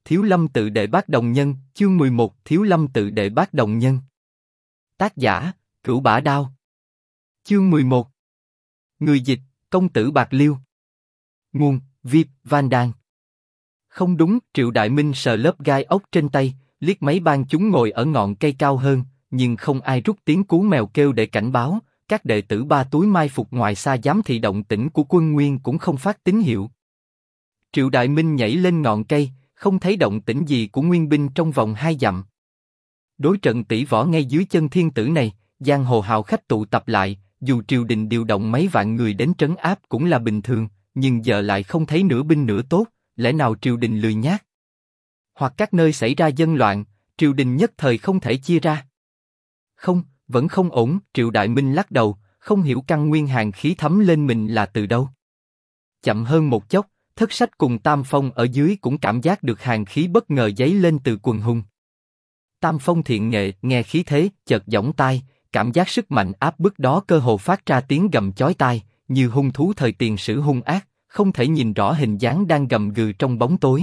Thiếu Lâm tự đệ bát đồng nhân, chương 11, Thiếu Lâm tự đệ bát đồng nhân. Tác giả, Cửu Bả Đao. Chương 11. Người dịch, Công tử Bạc Liêu. Nguồn, Vip, Van Đan. Không đúng, Triệu Đại Minh sờ lớp gai ốc trên tay, liếc mấy bang chúng ngồi ở ngọn cây cao hơn, nhưng không ai rút tiếng cú mèo kêu để cảnh báo. Các đệ tử Ba Túi mai phục ngoài xa giám thị động tĩnh của quân Nguyên cũng không phát tín hiệu. Triệu Đại Minh nhảy lên ngọn cây, không thấy động tĩnh gì của nguyên binh trong vòng 2 dặm. Đối trận tỷ võ ngay dưới chân thiên tử này, giang hồ hào khách tụ tập lại, dù triều đình điều động mấy vạn người đến trấn áp cũng là bình thường, nhưng giờ lại không thấy nửa binh nửa tốt, lẽ nào triều đình lười nhác? Hoặc các nơi xảy ra dân loạn, triều đình nhất thời không thể chia ra? Không, vẫn không ổn. Triệu Đại Minh lắc đầu, không hiểu căn nguyên hàn khí thấm lên mình là từ đâu. Chậm hơn một chốc, Thất Sách cùng Tam Phong ở dưới cũng cảm giác được hàn khí bất ngờ dấy lên từ quần hùng. Tam Phong thiện nghệ nghe khí thế, chợt giỏng tai, cảm giác sức mạnh áp bức đó cơ hồ phát ra tiếng gầm chói tai, như hung thú thời tiền sử hung ác, không thể nhìn rõ hình dáng đang gầm gừ trong bóng tối.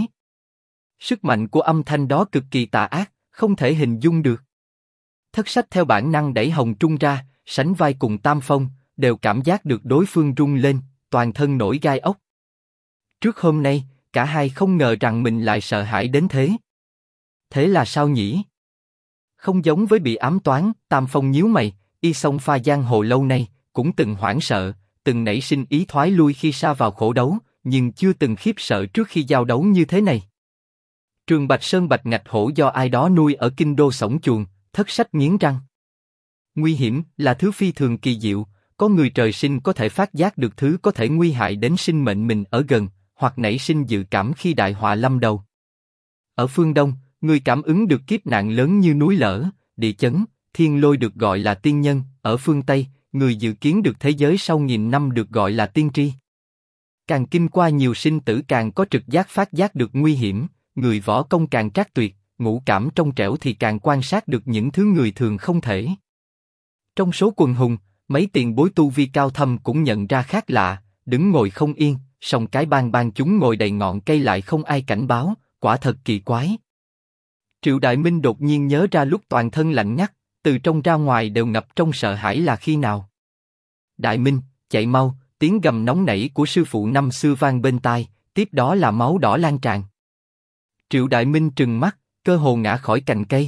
Sức mạnh của âm thanh đó cực kỳ tà ác, không thể hình dung được. Thất Sách theo bản năng đẩy Hồng Trung ra, sánh vai cùng Tam Phong, đều cảm giác được đối phương rung lên, toàn thân nổi gai ốc. Trước hôm nay, cả hai không ngờ rằng mình lại sợ hãi đến thế. Thế là sao nhỉ? Không giống với bị ám toán, Tam Phong nhíu mày, y sông pha giang hồ lâu nay, cũng từng hoảng sợ, từng nảy sinh ý thoái lui khi sa vào khổ đấu, nhưng chưa từng khiếp sợ trước khi giao đấu như thế này. Trường Bạch Sơn Bạch Ngạch Hổ do ai đó nuôi ở kinh đô sổng chuồng, Thất Sách nghiến răng. Nguy hiểm là thứ phi thường kỳ diệu, có người trời sinh có thể phát giác được thứ có thể nguy hại đến sinh mệnh mình ở gần, hoặc nảy sinh dự cảm khi đại họa lâm đầu. Ở phương Đông, người cảm ứng được kiếp nạn lớn như núi lở, địa chấn, thiên lôi được gọi là tiên nhân. Ở phương Tây, người dự kiến được thế giới sau nghìn năm được gọi là tiên tri. Càng kinh qua nhiều sinh tử càng có trực giác phát giác được nguy hiểm, người võ công càng trác tuyệt, ngũ cảm trong trẻo thì càng quan sát được những thứ người thường không thể. Trong số quần hùng, mấy tiền bối tu vi cao thâm cũng nhận ra khác lạ, đứng ngồi không yên, song cái bang chúng ngồi đầy ngọn cây lại không ai cảnh báo, quả thật kỳ quái. Triệu Đại Minh đột nhiên nhớ ra lúc toàn thân lạnh ngắt, từ trong ra ngoài đều ngập trong sợ hãi là khi nào. Đại Minh, chạy mau! Tiếng gầm nóng nảy của sư phụ năm xưa vang bên tai, tiếp đó là máu đỏ lan tràn. Triệu Đại Minh trừng mắt, cơ hồ ngã khỏi cành cây.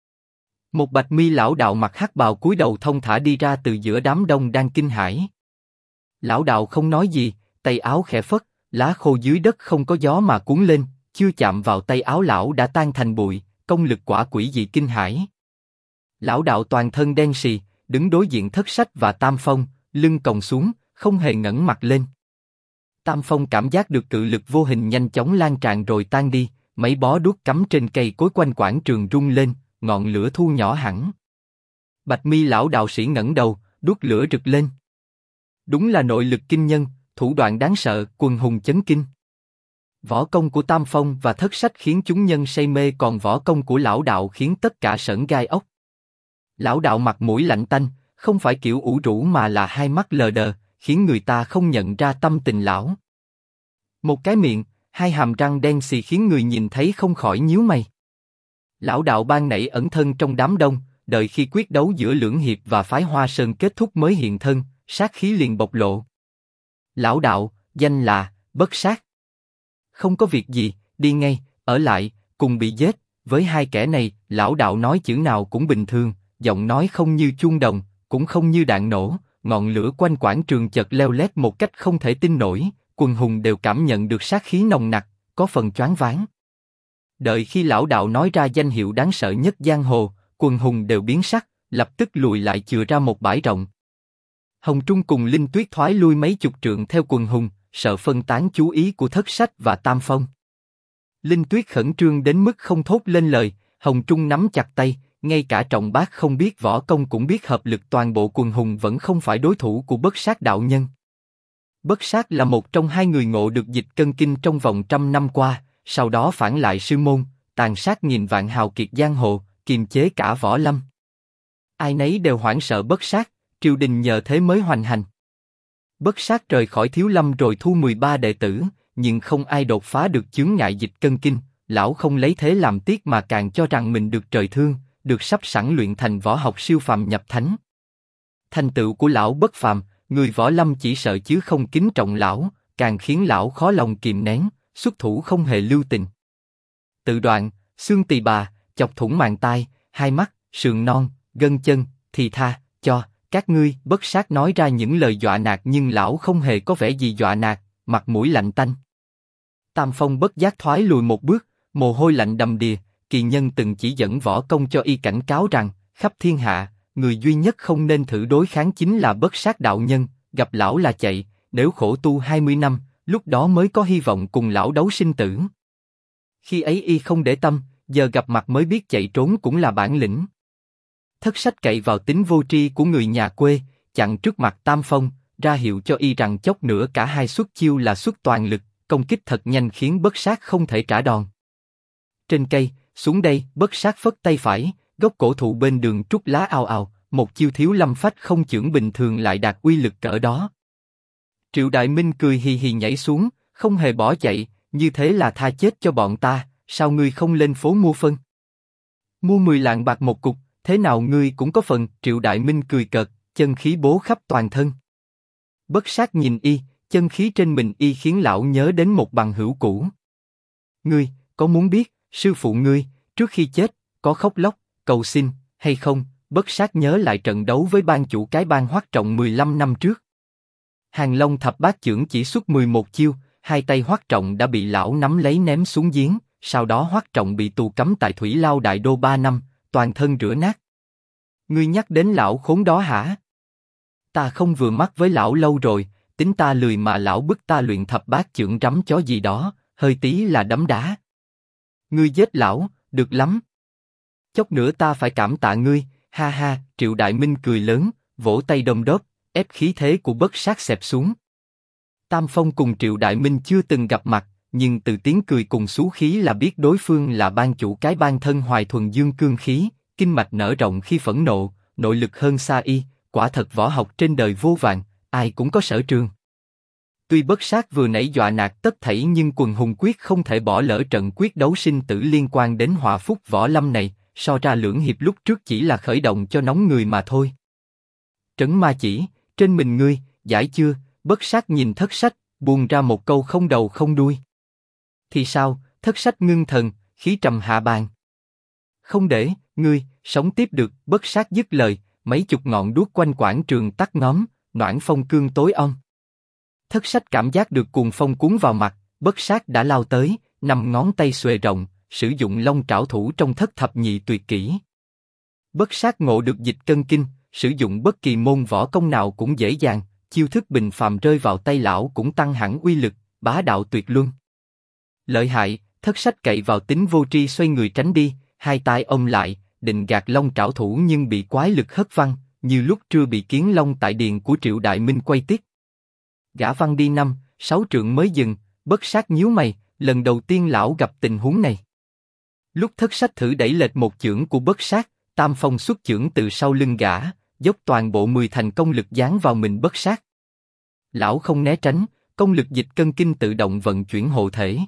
Một bạch mi lão đạo mặc hắc bào cúi đầu thông thả đi ra từ giữa đám đông đang kinh hãi. Lão đạo không nói gì, tay áo khẽ phất, lá khô dưới đất không có gió mà cuốn lên, chưa chạm vào tay áo lão đã tan thành bụi, công lực quả quỷ dị kinh hãi. Lão đạo toàn thân đen sì, đứng đối diện Thất Sách và Tam Phong, lưng còng xuống, không hề ngẩng mặt lên. Tam Phong cảm giác được cự lực vô hình nhanh chóng lan tràn rồi tan đi, mấy bó đuốc cắm trên cây cối quanh quảng trường rung lên, ngọn lửa thu nhỏ hẳn. Bạch mi lão đạo sĩ ngẩng đầu, đuốc lửa rực lên. Đúng là nội lực kinh nhân, thủ đoạn đáng sợ, quần hùng chấn kinh. Võ công của Tam Phong và Thất Sách khiến chúng nhân say mê, còn võ công của lão đạo khiến tất cả sởn gai ốc. Lão đạo mặt mũi lạnh tanh, không phải kiểu ủ rũ mà là hai mắt lờ đờ, khiến người ta không nhận ra tâm tình lão. Một cái miệng, hai hàm răng đen xì khiến người nhìn thấy không khỏi nhíu mày. Lão đạo ban nãy ẩn thân trong đám đông, đợi khi quyết đấu giữa Lưỡng Hiệp và phái Hoa Sơn kết thúc mới hiện thân, sát khí liền bộc lộ. Lão đạo, danh là Bất Sát. Không có việc gì, đi ngay, ở lại, cùng bị giết. Với hai kẻ này, lão đạo nói chữ nào cũng bình thường, giọng nói không như chuông đồng, cũng không như đạn nổ. Ngọn lửa quanh quảng trường chợt leo lét một cách không thể tin nổi, quần hùng đều cảm nhận được sát khí nồng nặc, có phần choáng váng. Đợi khi lão đạo nói ra danh hiệu đáng sợ nhất giang hồ, quần hùng đều biến sắc, lập tức lùi lại chừa ra một bãi rộng. Hồng Trung cùng Linh Tuyết thoái lui mấy chục trượng theo quần hùng, sợ phân tán chú ý của Thất Sách và Tam Phong. Linh Tuyết khẩn trương đến mức không thốt lên lời, Hồng Trung nắm chặt tay, ngay cả Trọng Bác không biết võ công cũng biết hợp lực toàn bộ quần hùng vẫn không phải đối thủ của Bất Sát đạo nhân. Bất Sát là một trong hai người ngộ được dịch cân kinh trong vòng 100 năm qua, sau đó phản lại sư môn, tàn sát nghìn vạn hào kiệt giang hồ, kiềm chế cả võ lâm. Ai nấy đều hoảng sợ Bất Sát, triều đình nhờ thế mới hoành hành. Bất Sát rời khỏi Thiếu Lâm rồi thu 13 đệ tử, nhưng không ai đột phá được chướng ngại dịch cân kinh, lão không lấy thế làm tiếc mà càng cho rằng mình được trời thương, được sắp sẵn luyện thành võ học siêu phàm nhập thánh. Thành tựu của lão bất phàm, người võ lâm chỉ sợ chứ không kính trọng lão, càng khiến lão khó lòng kìm nén, xuất thủ không hề lưu tình. Tự đoạn, xương tỳ bà, chọc thủng màng tai, hai mắt, sườn non, gân chân, thì tha, cho, các ngươi. Bất sát nói ra những lời dọa nạt nhưng lão không hề có vẻ gì dọa nạt, mặt mũi lạnh tanh. Tam Phong bất giác thoái lùi một bước, mồ hôi lạnh đầm đìa. Kỳ Nhân từng chỉ dẫn võ công cho y cảnh cáo rằng, khắp thiên hạ, người duy nhất không nên thử đối kháng chính là Bất Sát đạo nhân, gặp lão là chạy, nếu khổ tu 20 năm, lúc đó mới có hy vọng cùng lão đấu sinh tử. Khi ấy y không để tâm, giờ gặp mặt mới biết chạy trốn cũng là bản lĩnh. Thất Sách cậy vào tính vô tri của người nhà quê, chặn trước mặt Tam Phong, ra hiệu cho y rằng chốc nữa cả hai xuất chiêu là xuất toàn lực, công kích thật nhanh khiến Bất Sát không thể trả đòn. Trên cây, xuống đây, Bất Sát phất tay phải, gốc cổ thụ bên đường trúc lá ào ào, một chiêu thiếu lâm phách không chưởng bình thường lại đạt uy lực cỡ đó. Triệu Đại Minh cười hì hì nhảy xuống, không hề bỏ chạy, như thế là tha chết cho bọn ta, sao ngươi không lên phố mua phân? Mua 10 lạng bạc một cục, thế nào ngươi cũng có phần. Triệu Đại Minh cười cợt, chân khí bố khắp toàn thân. Bất Sát nhìn y, chân khí trên mình y khiến lão nhớ đến một bằng hữu cũ. Ngươi, có muốn biết, sư phụ ngươi, trước khi chết, có khóc lóc, cầu xin, hay không? Bất Sát nhớ lại trận đấu với ban chủ cái bang Hoắc Trọng 15 năm trước. Hàng Long thập bát chưởng chỉ xuất 11 chiêu, hai tay Hoắc Trọng đã bị lão nắm lấy ném xuống giếng, sau đó Hoắc Trọng bị tù cấm tại Thủy Lao Đại Đô 3 năm, toàn thân rửa nát. Ngươi nhắc đến lão khốn đó hả? Ta không vừa mắt với lão lâu rồi, tính ta lười mà lão bức ta luyện thập bát chưởng rắm chó gì đó, hơi tí là đấm đá. Ngươi giết lão, được lắm. Chốc nữa ta phải cảm tạ ngươi, ha ha. Triệu Đại Minh cười lớn, vỗ tay đôm đốp, ép khí thế của Bất Sát xẹp xuống. Tam Phong cùng Triệu Đại Minh chưa từng gặp mặt, nhưng từ tiếng cười cùng xú khí là biết đối phương là ban chủ cái bang thân hoài thuần dương cương khí, kinh mạch nở rộng khi phẫn nộ, nội lực hơn xa y, quả thật võ học trên đời vô vàn, ai cũng có sở trường. Tuy Bất Sát vừa nãy dọa nạt tất thảy nhưng quần hùng quyết không thể bỏ lỡ trận quyết đấu sinh tử liên quan đến họa phúc võ lâm này, so ra lưỡng hiệp lúc trước chỉ là khởi động cho nóng người mà thôi. Trấn ma chỉ, trên mình ngươi, giải chưa? Bất Sát nhìn Thất Sách, buông ra một câu không đầu không đuôi. Thì sao? Thất Sách ngưng thần, khí trầm hạ bàn. Không để ngươi sống tiếp được. Bất Sát dứt lời, mấy chục ngọn đuốc quanh quảng trường tắt ngóm, noãn phong cương tối om. Thất Sách cảm giác được cuồng phong cuốn vào mặt, Bất Sát đã lao tới, 5 ngón tay xuề rộng, sử dụng long trảo thủ trong Thất Thập Nhị tuyệt kỹ. Bất Sát ngộ được dịch cân kinh, sử dụng bất kỳ môn võ công nào cũng dễ dàng, chiêu thức bình phàm rơi vào tay lão cũng tăng hẳn uy lực, bá đạo tuyệt luân. Lợi hại. Thất Sách cậy vào tính vô tri xoay người tránh đi, hai tay ôm lại, định gạt long trảo thủ nhưng bị quái lực hất văng, như lúc trưa bị kiến long tại điện của Triệu Đại Minh quay tiết. Gã văng đi 5-6 trượng mới dừng. Bất Sát nhíu mày, lần đầu tiên lão gặp tình huống này. Lúc Thất Sách thử đẩy lệch một chưởng của Bất Sát, Tam Phong xuất chưởng từ sau lưng gã, dốc toàn bộ 10 thành công lực giáng vào mình Bất Sát. Lão không né tránh, công lực dịch cân kinh tự động vận chuyển hộ thể.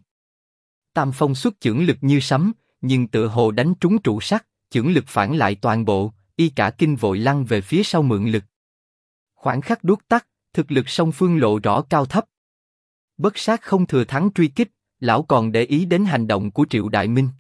Tam Phong xuất chưởng lực như sấm, nhưng tựa hồ đánh trúng trụ sắt, chưởng lực phản lại toàn bộ, y cả kinh vội lăn về phía sau mượn lực. Khoảng khắc đuốc tắt, thực lực song phương lộ rõ cao thấp. Bất Sát không thừa thắng truy kích, lão còn để ý đến hành động của Triệu Đại Minh.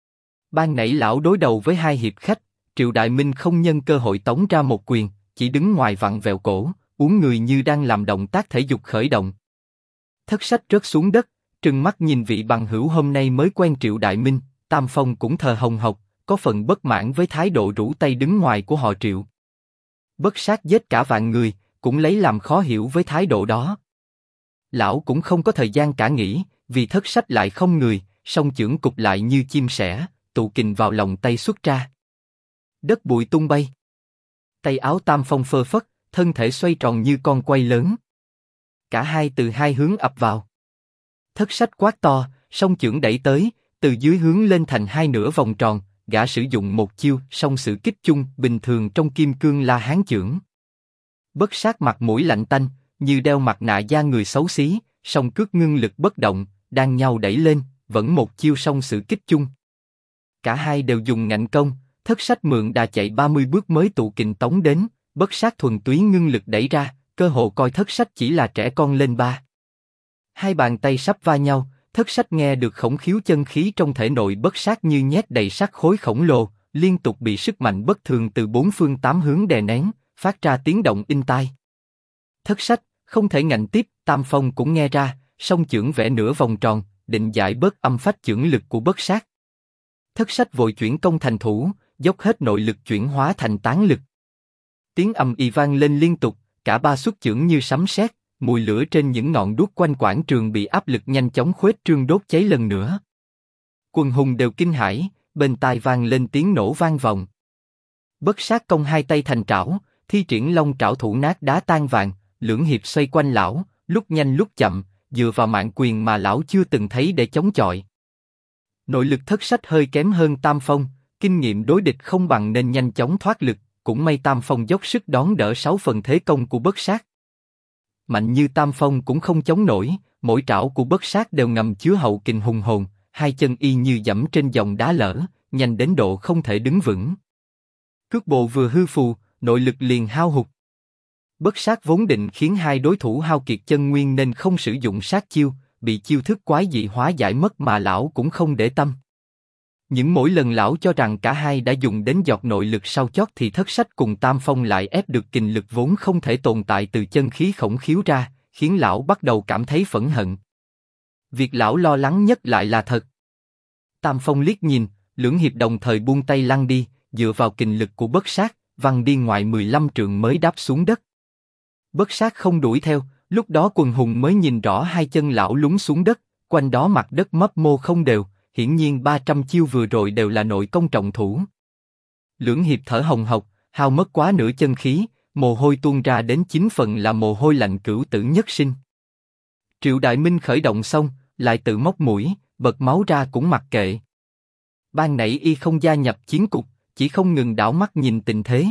Ban nãy lão đối đầu với hai hiệp khách, Triệu Đại Minh không nhân cơ hội tống ra một quyền, chỉ đứng ngoài vặn vẹo cổ, uốn người như đang làm động tác thể dục khởi động. Thất Sách rớt xuống đất, trừng mắt nhìn vị bằng hữu hôm nay mới quen Triệu Đại Minh. Tam Phong cũng thờ hồng hộc, có phần bất mãn với thái độ rũ tay đứng ngoài của họ Triệu. Bất Sát giết cả vạn người, cũng lấy làm khó hiểu với thái độ đó. Lão cũng không có thời gian cả nghĩ, vì Thất Sách lại không người, song chưởng cụp lại như chim sẻ, tụ kình vào lòng tay xuất ra. Đất bụi tung bay. Tay áo Tam Phong phơ phất, thân thể xoay tròn như con quay lớn. Cả hai từ hai hướng ập vào. Thất Sách quát to, song chưởng đẩy tới, từ dưới hướng lên thành hai nửa vòng tròn, gã sử dụng một chiêu, song sự kích chung bình thường trong kim cương La Hán chưởng. Bất Sát mặt mũi lạnh tanh, như đeo mặt nạ da người xấu xí, song cước ngưng lực bất động, đang nhau đẩy lên, vẫn một chiêu song sự kích chung. Cả hai đều dùng ngạnh công, Thất Sách mượn đà chạy 30 bước mới tụ kình tống đến, Bất Sát thuần túy ngưng lực đẩy ra, cơ hồ coi Thất Sách chỉ là trẻ con lên ba. Hai bàn tay sắp va nhau, Thất Sách nghe được khổng khiếu chân khí trong thể nội Bất Sát như nhét đầy sắt khối khổng lồ, liên tục bị sức mạnh bất thường từ bốn phương tám hướng đè nén, phát ra tiếng động inh tai. Thất Sách không thể ngạnh tiếp, Tam Phong cũng nghe ra, song chưởng vẽ nửa vòng tròn, định giải bớt âm phách chưởng lực của Bất Sát. Thất Sách vội chuyển công thành thủ, dốc hết nội lực chuyển hóa thành tán lực. Tiếng ầm ĩ vang lên liên tục, cả ba xuất chưởng như sấm sét, mùi lửa trên những ngọn đuốc quanh quảng trường bị áp lực nhanh chóng khuếch trương đốt cháy lần nữa. Quần hùng đều kinh hãi, bên tai vang lên tiếng nổ vang vọng. Bất Sát cong hai tay thành trảo, thi triển long trảo thủ nát đá tan vàng, lưỡng hiệp xoay quanh lão, lúc nhanh lúc chậm, dựa vào mạng quyền mà lão chưa từng thấy để chống chọi. Nội lực Thất Sách hơi kém hơn Tam Phong, kinh nghiệm đối địch không bằng nên nhanh chóng thoát lực, cũng may Tam Phong dốc sức đón đỡ 6 phần thế công của Bất Sát. Mạnh như Tam Phong cũng không chống nổi, mỗi trảo của Bất Sát đều ngầm chứa hậu kình hùng hồn, hai chân y như dẫm trên dòng đá lở, nhanh đến độ không thể đứng vững. Cước bộ vừa hư phù, nội lực liền hao hụt. Bất Sát vốn định khiến hai đối thủ hao kiệt chân nguyên nên không sử dụng sát chiêu, bị chiêu thức quái dị hóa giải mất mà lão cũng không để tâm. Những mỗi lần lão cho rằng cả hai đã dùng đến giọt nội lực sau chót thì Thất Sách cùng Tam Phong lại ép được kình lực vốn không thể tồn tại từ chân khí khổng khiếu ra, khiến lão bắt đầu cảm thấy phẫn hận. Việc lão lo lắng nhất lại là thật. Tam Phong liếc nhìn, lưỡng hiệp đồng thời buông tay lăn đi, dựa vào kình lực của Bất Sát, văng đi ngoài 15 trượng mới đáp xuống đất. Bất Sát không đuổi theo, lúc đó quần hùng mới nhìn rõ hai chân lão lún xuống đất, quanh đó mặt đất mấp mô không đều, hiển nhiên 300 chiêu vừa rồi đều là nội công trọng thủ. Lưỡng hiệp thở hồng hộc, hao mất quá nửa chân khí, mồ hôi tuôn ra đến 9 phần là mồ hôi lạnh cửu tử nhất sinh. Triệu Đại Minh khởi động xong, lại tự móc mũi, bật máu ra cũng mặc kệ. Ban nãy y không gia nhập chiến cục, chỉ không ngừng đảo mắt nhìn tình thế.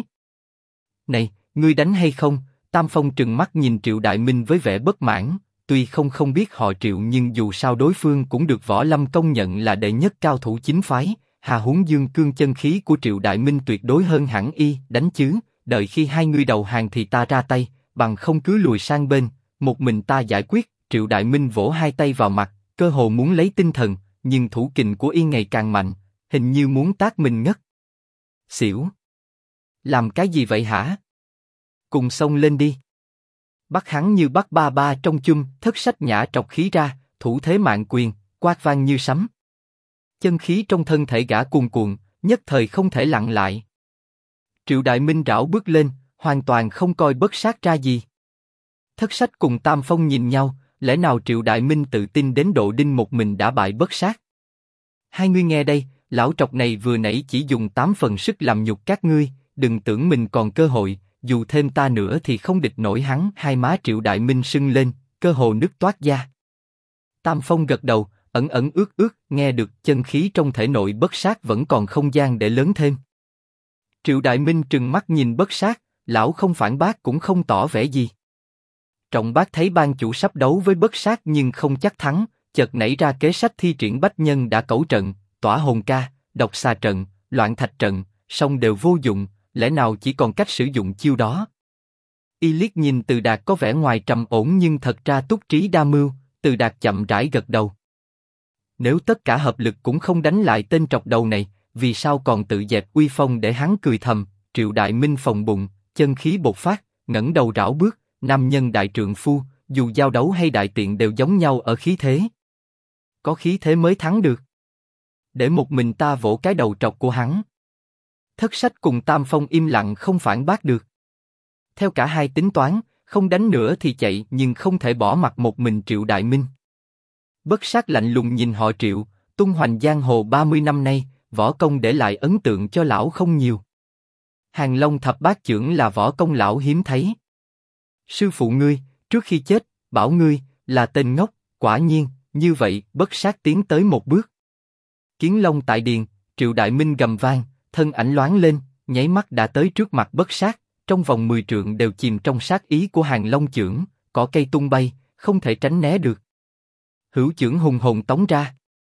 Này, ngươi đánh hay không? Tam Phong trừng mắt nhìn Triệu Đại Minh với vẻ bất mãn, tuy không biết họ Triệu nhưng dù sao đối phương cũng được Võ Lâm công nhận là đệ nhất cao thủ chính phái, hà huống dương cương chân khí của Triệu Đại Minh tuyệt đối hơn hẳn y, đánh chứ, đợi khi hai người đầu hàng thì ta ra tay, bằng không cứ lùi sang bên, một mình ta giải quyết. Triệu Đại Minh vỗ hai tay vào mặt, cơ hồ muốn lấy tinh thần, nhưng thủ kình của y ngày càng mạnh, hình như muốn tát mình ngất. Xỉu! Làm cái gì vậy hả? Cùng xông lên đi! Bắt hắn như bắt ba ba trong chum, Thất Sách nhả trọc khí ra, thủ thế mạng quyền, quát vang như sấm. Chân khí trong thân thể gã cuồn cuộn, nhất thời không thể lặng lại. Triệu Đại Minh rảo bước lên, hoàn toàn không coi Bất Sát ra gì. Thất Sách cùng Tam Phong nhìn nhau, lẽ nào Triệu Đại Minh tự tin đến độ đinh một mình đã bại Bất Sát? Hai ngươi nghe đây, lão trọc này vừa nãy chỉ dùng 8 phần sức làm nhục các ngươi, đừng tưởng mình còn cơ hội, dù thêm ta nữa thì không địch nổi hắn. Hai má Triệu Đại Minh sưng lên, cơ hồ nứt toát da. Tam Phong gật đầu, ẩn ẩn ướt ướt, nghe được chân khí trong thể nội Bất Sát vẫn còn không gian để lớn thêm. Triệu Đại Minh trừng mắt nhìn Bất Sát, lão không phản bác cũng không tỏ vẻ gì. Trọng Bác thấy ban chủ sắp đấu với Bất Sát nhưng không chắc thắng, chợt nảy ra kế sách thi triển bách nhân đã cẩu trận, tỏa hồn ca, độc xà trận, loạn thạch trận, song đều vô dụng, lẽ nào chỉ còn cách sử dụng chiêu đó? Y liếc nhìn Từ Đạt có vẻ ngoài trầm ổn nhưng thật ra túc trí đa mưu, Từ Đạt chậm rãi gật đầu. Nếu tất cả hợp lực cũng không đánh lại tên trọc đầu này, vì sao còn tự dẹp uy phong để hắn cười thầm? Triệu Đại Minh phồng bụng, chân khí bộc phát, ngẩng đầu rảo bước, nam nhân đại trượng phu, dù giao đấu hay đại tiện đều giống nhau ở khí thế. Có khí thế mới thắng được. Để một mình ta vỗ cái đầu trọc của hắn. Thất Sách cùng Tam Phong im lặng không phản bác được. Theo cả hai tính toán, không đánh nữa thì chạy nhưng không thể bỏ mặc một mình Triệu Đại Minh. Bất Sát lạnh lùng nhìn họ Triệu, tung hoành giang hồ 30 năm nay, võ công để lại ấn tượng cho lão không nhiều. Hàng Long thập bát chưởng là võ công lão hiếm thấy. Sư phụ ngươi, trước khi chết, bảo ngươi, là tên ngốc, quả nhiên, như vậy, Bất Sát tiến tới một bước. Kiến Long tại điền, Triệu Đại Minh gầm vang, thân ảnh loáng lên, nháy mắt đã tới trước mặt Bất Sát, trong vòng 10 trượng đều chìm trong sát ý của Hàng Long chưởng, cỏ cây tung bay, không thể tránh né được. Hữu chưởng hùng hồn tống ra.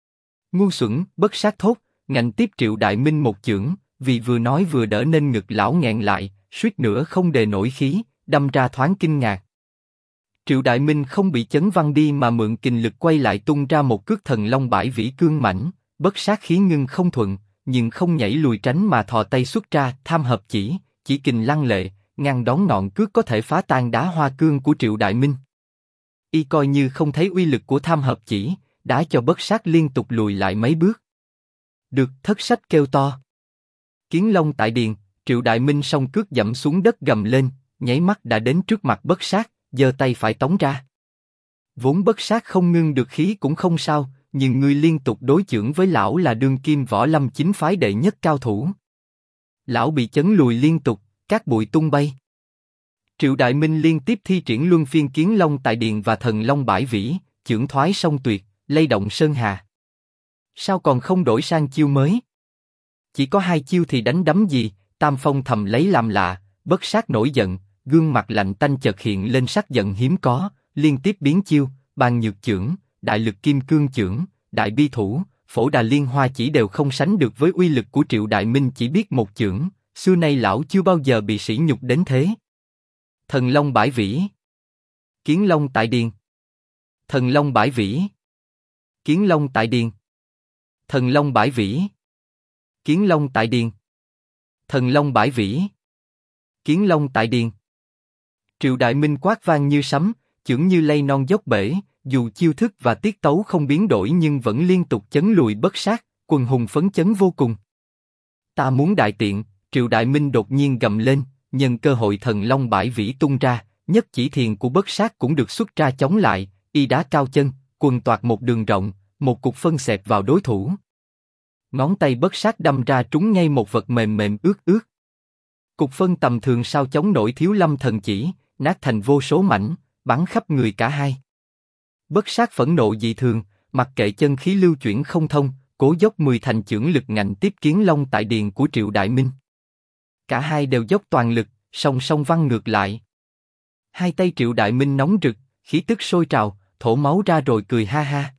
Ngu xuẩn, bất sát thốt, ngạnh tiếp Triệu Đại Minh một chưởng, vì vừa nói vừa đỡ nên ngực lão nghẹn lại, suýt nữa không đề nổi khí, đâm ra thoáng kinh ngạc. Triệu Đại Minh không bị chấn văng đi mà mượn kình lực quay lại tung ra một cước thần long bãi vĩ cương mãnh, bất sát khí ngưng không thuận, nhưng không nhảy lùi tránh mà thò tay xuất ra tham hợp chỉ kình lăng lệ, ngăn đón ngọn cước có thể phá tan đá hoa cương của Triệu Đại Minh. Y coi như không thấy uy lực của tham hợp chỉ, đá cho bất sát liên tục lùi lại mấy bước. Được, thất sách kêu to. Kiến Long tại điền, Triệu Đại Minh song cước dẫm xuống đất gầm lên, nháy mắt đã đến trước mặt bất sát, giơ tay phải tống ra. Vốn bất sát không ngưng được khí cũng không sao, nhưng ngươi liên tục đối chưởng với lão là đương kim võ lâm chính phái đệ nhất cao thủ. Lão bị chấn lùi liên tục, cát bụi tung bay. Triệu Đại Minh liên tiếp thi triển luân phiên Kiến Long tại điền và thần long bãi vĩ, chưởng thoái song tuyệt, lay động sơn hà. Sao còn không đổi sang chiêu mới? Chỉ có hai chiêu thì đánh đấm gì? Tam Phong thầm lấy làm lạ, bất sát nổi giận, gương mặt lạnh tanh chợt hiện lên sắc giận hiếm có, liên tiếp biến chiêu, bàn nhược chưởng, đại lực kim cương chưởng, đại bi thủ, phổ đà liên hoa chỉ đều không sánh được với uy lực của Triệu Đại Minh chỉ biết một chưởng, xưa nay lão chưa bao giờ bị sỉ nhục đến thế. Thần long bãi vĩ, Kiến Long tại điền, thần long bãi vĩ, Kiến Long tại điền, thần long bãi vĩ, Kiến Long tại điền, thần long bãi vĩ, Kiến Long tại điền. Triệu Đại Minh quát vang như sấm, chưởng như lay non dốc bể, dù chiêu thức và tiết tấu không biến đổi nhưng vẫn liên tục chấn lùi bất sát, quần hùng phấn chấn vô cùng. Ta muốn đại tiện, Triệu Đại Minh đột nhiên gầm lên, nhân cơ hội thần long bãi vĩ tung ra, nhất chỉ thiền của bất sát cũng được xuất ra chống lại, y đá cao chân, quần toạc một đường rộng, một cục phân xẹt vào đối thủ. Ngón tay bất sát đâm ra trúng ngay một vật mềm mềm ướt ướt. Cục phân tầm thường sao chống nổi Thiếu Lâm thần chỉ, nát thành vô số mảnh, bắn khắp người cả hai. Bất sát phẫn nộ dị thường, mặc kệ chân khí lưu chuyển không thông, cố dốc 10 thành chưởng lực ngạnh tiếp Kiến Long tại điền của Triệu Đại Minh. Cả hai đều dốc toàn lực, song song văng ngược lại. Hai tay Triệu Đại Minh nóng rực, khí tức sôi trào, thổ máu ra rồi cười ha ha.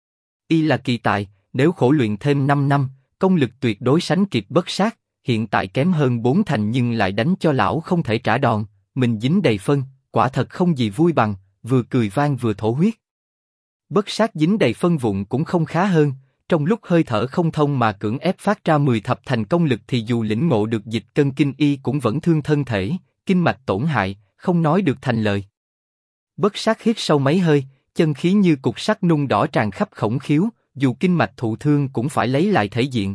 Y là kỳ tài, nếu khổ luyện thêm 5 năm, công lực tuyệt đối sánh kịp bất sát, hiện tại kém hơn 4 thành nhưng lại đánh cho lão không thể trả đòn, mình dính đầy phân, quả thật không gì vui bằng, vừa cười vang vừa thổ huyết. Bất sát dính đầy phân vụn cũng không khá hơn, trong lúc hơi thở không thông mà cưỡng ép phát ra 10 thập thành công lực thì dù lĩnh ngộ được dịch cân kinh y cũng vẫn thương thân thể, kinh mạch tổn hại, không nói được thành lời. Bất sát hít sâu mấy hơi, chân khí như cục sắt nung đỏ tràn khắp khổng khiếu, dù kinh mạch thụ thương cũng phải lấy lại thể diện.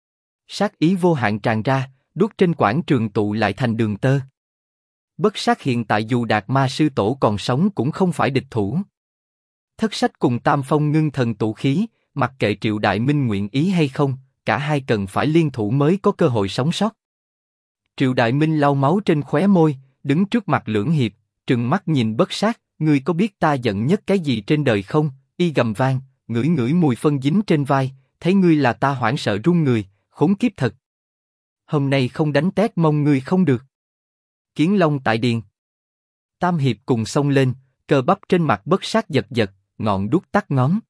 Sát ý vô hạn tràn ra, đuốc trên quảng trường tụ lại thành đường tơ. Bất sát hiện tại dù Đạt Ma sư tổ còn sống cũng không phải địch thủ. Thất sách cùng Tam Phong ngưng thần tụ khí, mặc kệ Triệu Đại Minh nguyện ý hay không, cả hai cần phải liên thủ mới có cơ hội sống sót. Triệu Đại Minh lau máu trên khóe môi, đứng trước mặt Lưỡng Hiệp, trừng mắt nhìn bất sát, ngươi có biết ta giận nhất cái gì trên đời không? Y gầm vang, ngửi ngửi mùi phân dính trên vai, thấy ngươi là ta hoảng sợ run người, khốn kiếp thật. Hôm nay không đánh tét mông ngươi không được. Kiến Long tại điền. Tam Hiệp cùng xông lên, cơ bắp trên mặt bất sát giật giật, ngọn đuốc tắt ngóm.